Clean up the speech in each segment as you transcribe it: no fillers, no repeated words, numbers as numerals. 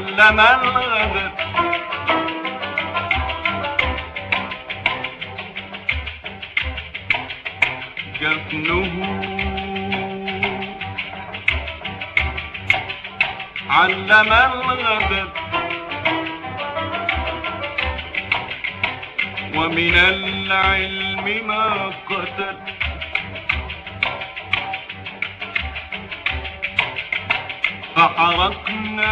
علم الغدر جفنه علم الغدر ومن العلم ما قتل فحرقنا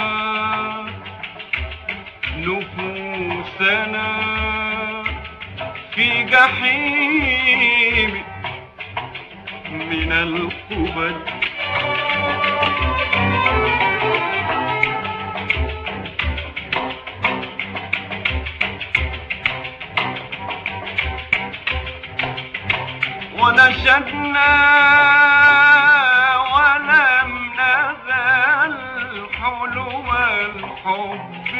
نفوسنا في جحيم من القبل ونشدنا ولم نزل حلو الحب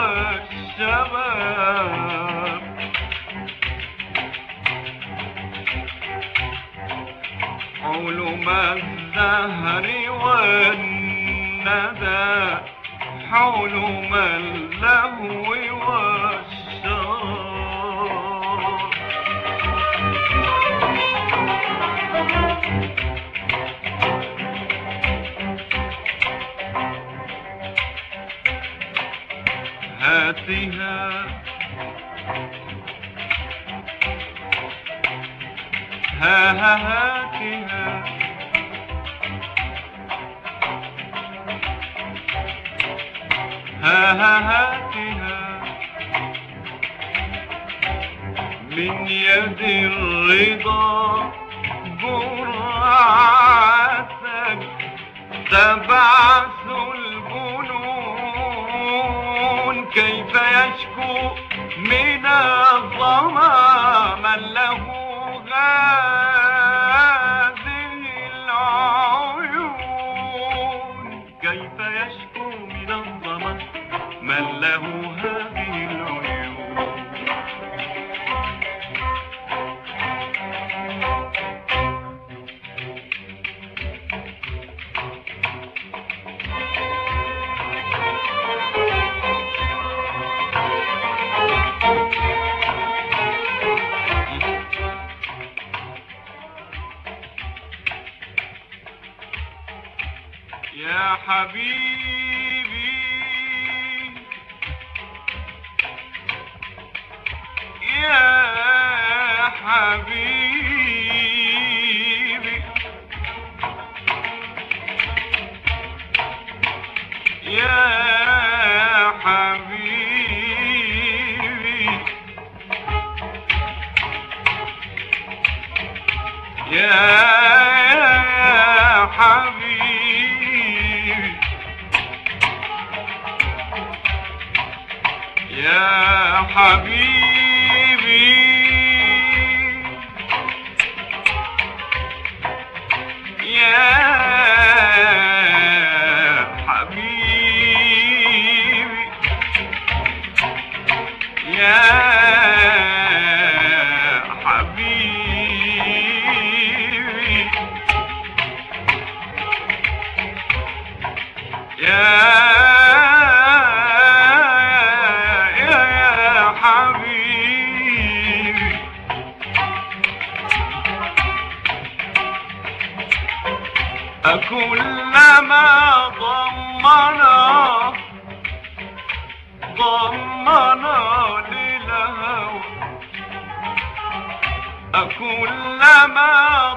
والشباب حلم الزهر والندى حلم اللهو والشراب هاتها هاتها هاتها من يد الرضا جرعة تبعث الجنون كيف يشكو من الظما من له هذه العيون كيف يشكو من الظما من له هذه العيون يا حبيبي يا حبيبي يا حبيبي يا حبيبي يا حبيبي يا حبيبي يا حبيبي يا حبيبي أكلما ضمنا للهوى أكلما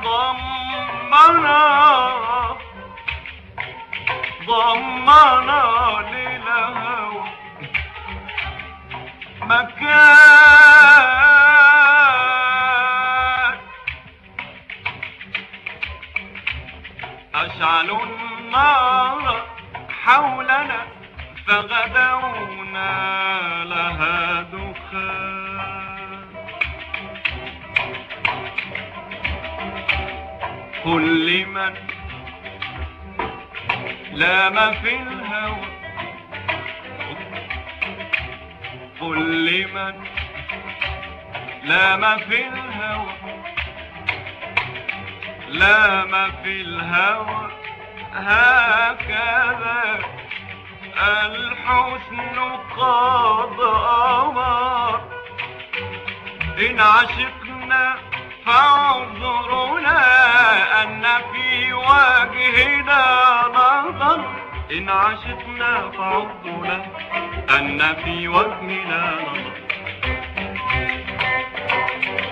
ضمنا للهوى مكان أشعلوا النار حولنا فغدونا لها دخان قل لمن لام في الهوى قل لمن لام في الهوى لام في الهوى هكذا الحب الحسن قد أمر إن عشقنا فاعذرنا أن في وجهنا نظر إن عشقنا فاعذرنا أن في وجهنا نظر